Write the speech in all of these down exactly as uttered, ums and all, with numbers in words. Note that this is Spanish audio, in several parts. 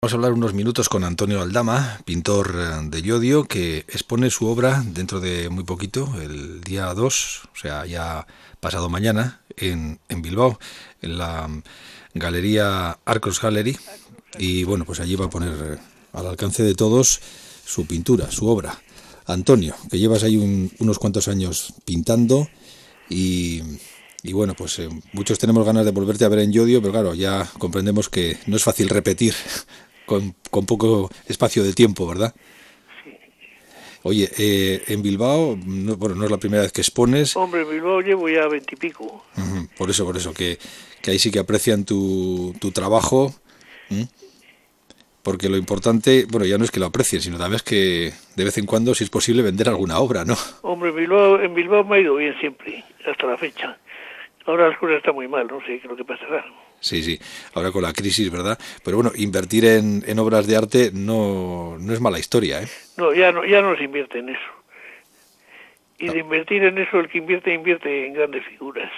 Vamos a hablar unos minutos con Antonio Aldama, pintor de Llodio, que expone su obra dentro de muy poquito, el día dos, o sea, ya pasado mañana, en, en Bilbao, en la Galería Arcos Gallery. Y bueno, pues allí va a poner al alcance de todos su pintura, su obra. Antonio, que llevas ahí un, unos cuantos años pintando y... Y bueno, pues eh, muchos tenemos ganas de volverte a ver en Llodio, pero claro, ya comprendemos que no es fácil repetir con, con poco espacio de tiempo, ¿verdad? Sí. Oye, eh, en Bilbao, no, bueno, no es la primera vez que expones. Hombre, en Bilbao llevo ya veintipico. Uh-huh, por eso, por eso, que, que ahí sí que aprecian tu, tu trabajo, ¿eh? Porque lo importante, bueno, ya no es que lo aprecien, sino también es que de vez en cuando, si es posible, vender alguna obra, ¿no? Hombre, en Bilbao, en Bilbao me ha ido bien siempre, hasta la fecha. Ahora las cosas están muy mal, no sé qué es lo que pasará. Sí, sí, ahora con la crisis, ¿verdad? Pero bueno, invertir en, en obras de arte no, no es mala historia, ¿eh? No, ya no, ya no se invierte en eso. Y No. de invertir en eso, el que invierte, invierte en grandes figuras.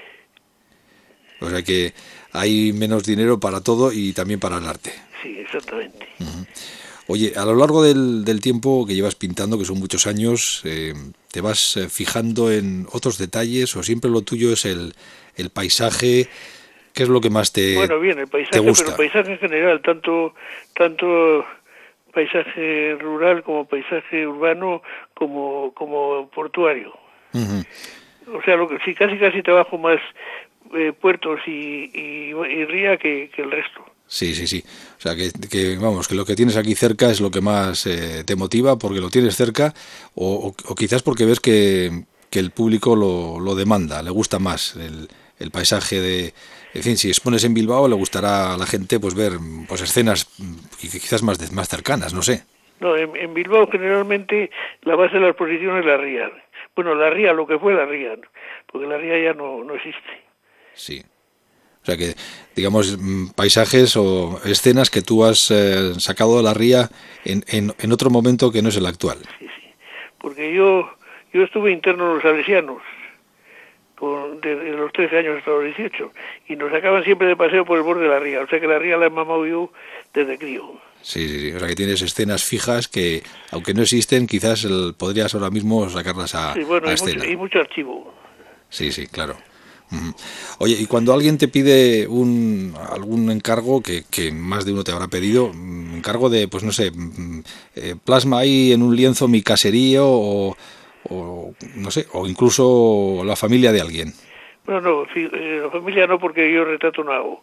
O sea que hay menos dinero para todo y también para el arte. Sí, exactamente. Uh-huh. Oye, a lo largo del, del tiempo que llevas pintando, que son muchos años, eh, ¿te vas eh, fijando en otros detalles o siempre lo tuyo es el, el paisaje? ¿Qué es lo que más te, bueno, bien, el paisaje, te gusta? pero paisaje en general, tanto, tanto paisaje rural como paisaje urbano como, como portuario. Uh-huh. O sea, lo que sí, casi casi trabajo más eh, puertos y, y, y ría que, que el resto. Sí, sí, sí. O sea, que, que vamos, que lo que tienes aquí cerca es lo que más eh, te motiva porque lo tienes cerca o, o, o quizás porque ves que, que el público lo, lo demanda, le gusta más el, el paisaje de... En fin, si expones en Bilbao le gustará a la gente pues ver pues escenas quizás más, de, más cercanas, no sé. No, en, en Bilbao generalmente la base de la exposición es la ría. Bueno, la ría, lo que fue la ría, porque la ría ya no, no existe. Sí. O sea que, digamos, paisajes o escenas que tú has eh, sacado de la ría en, en, en otro momento que no es el actual. Sí, sí. Porque yo yo estuve interno en los salesianos, con, desde los trece años hasta los dieciocho, y nos sacaban siempre de paseo por el borde de la ría. O sea que la ría la he mamado yo desde crío. Sí, sí, sí. O sea que tienes escenas fijas que, aunque no existen, quizás el, podrías ahora mismo sacarlas a, Sí, bueno, a y escena. mucho, y mucho archivo. Sí, sí, claro. Oye, y cuando alguien te pide un algún encargo que, que más de uno te habrá pedido, encargo de, pues no sé, eh, plasma ahí en un lienzo mi caserío o, o no sé, o incluso la familia de alguien. Bueno, no, sí, eh, la familia no, porque yo retrato no hago.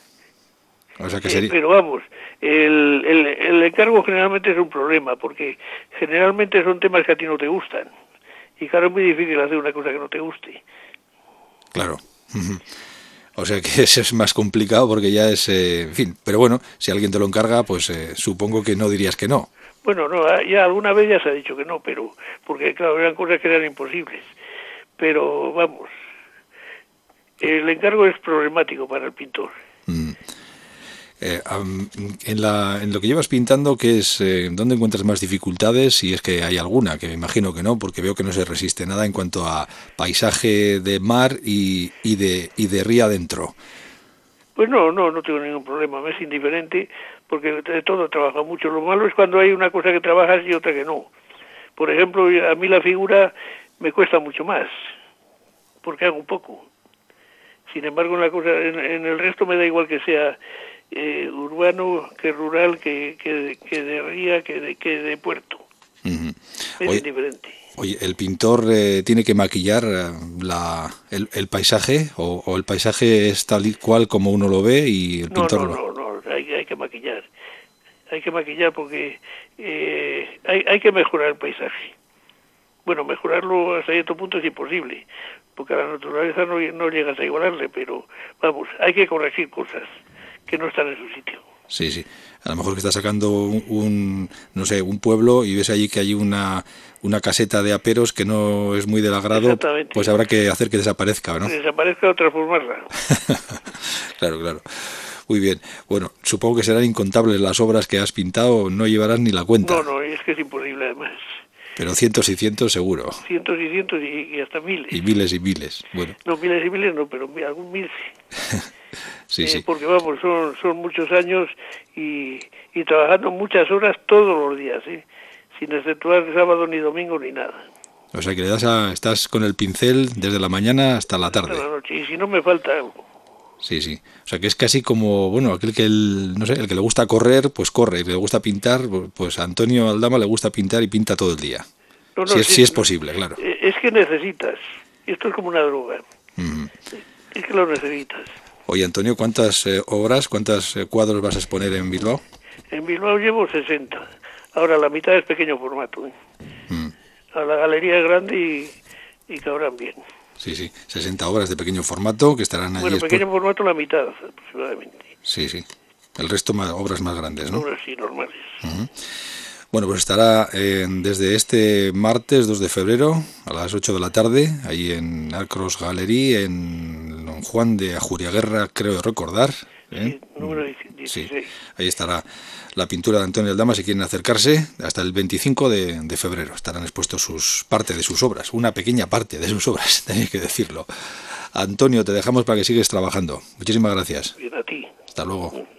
O sea que Eh, sería... pero vamos, el, el, el encargo generalmente es un problema, porque generalmente son temas que a ti no te gustan. Y claro, es muy difícil hacer una cosa que no te guste. Claro. O sea que eso es más complicado porque ya es, eh, en fin, pero bueno, si alguien te lo encarga, pues eh, supongo que no dirías que no. Bueno, no, ya alguna vez ya se ha dicho que no, pero porque claro, eran cosas que eran imposibles. Pero vamos, el encargo es problemático para el pintor. Mm. Eh, um, en, la, en lo que llevas pintando, ¿qué es, eh, ¿dónde encuentras más dificultades? Si es que hay alguna, que me imagino que no, porque veo que no se resiste nada en cuanto a paisaje de mar y, y de y de ría adentro. Pues no, no, no tengo ningún problema, me es indiferente, porque de todo trabaja mucho. Lo malo es cuando hay una cosa que trabajas y otra que no. Por ejemplo, a mí la figura me cuesta mucho más, porque hago un poco. Sin embargo, en la cosa, en, en el resto me da igual que sea eh, urbano, que rural, que, que, que de ría, que de, que de puerto. Uh-huh. Es Oye, indiferente. Oye, ¿el pintor eh, tiene que maquillar la, el, el paisaje o, o el paisaje es tal y cual como uno lo ve y el No, pintor no, lo... no, no, hay, hay que maquillar. Hay que maquillar porque eh, hay, hay que mejorar el paisaje. Bueno, mejorarlo hasta cierto punto es imposible, porque a la naturaleza no, no llegas a igualarle, pero vamos, hay que corregir cosas que no están en su sitio. Sí, sí. A lo mejor que estás sacando un, un, no sé, un pueblo y ves allí que hay una, una caseta de aperos que no es muy del agrado, pues habrá que hacer que desaparezca, ¿no? Que desaparezca o transformarla. Claro, claro. Muy bien. Bueno, supongo que serán incontables las obras que has pintado, no llevarás ni la cuenta. No, no, es que es imposible además. Pero cientos y cientos seguro. Cientos y cientos y, y hasta miles. Y miles y miles. Bueno. No, miles y miles no, pero algún mil sí. Sí, eh, sí. Porque vamos, son, son muchos años y, y trabajando muchas horas todos los días, ¿eh? Sin exceptuar sábado ni domingo ni nada. O sea que le das a, estás con el pincel desde la mañana hasta la tarde. Hasta la noche, y si no me falta algo. Sí, sí. O sea que es casi como, bueno, aquel que el, no sé, el que le gusta correr, pues corre, y que le gusta pintar, pues a Antonio Aldama le gusta pintar y pinta todo el día. No, no, si, es, sí, si es posible, claro. Es que necesitas. Esto es como una droga. Uh-huh. Es que lo necesitas. Oye, Antonio, ¿cuántas eh, obras, cuántos eh, cuadros vas a exponer en Bilbao? En Bilbao llevo sesenta. Ahora la mitad es pequeño formato, ¿eh? Uh-huh. A la galería es grande y, y cabrán bien. Sí, sí, sesenta obras de pequeño formato que estarán allí. Bueno, pequeño expo- formato la mitad aproximadamente. Sí, sí. El resto más, obras más grandes, ¿no? Obras sí, normales. Uh-huh. Bueno, pues estará eh, desde este martes dos de febrero a las ocho de la tarde, ahí en Arcros Gallery, en Don Juan de Ajuriaguerra, creo recordar. ¿eh? Sí, número dieciséis. Sí, ahí estará la pintura de Antonio Aldama, si quieren acercarse, hasta el veinticinco de, de febrero. Estarán expuestos sus parte de sus obras, una pequeña parte de sus obras, tenéis que decirlo. Antonio, te dejamos para que sigues trabajando. Muchísimas gracias. Bien, a ti. Hasta luego.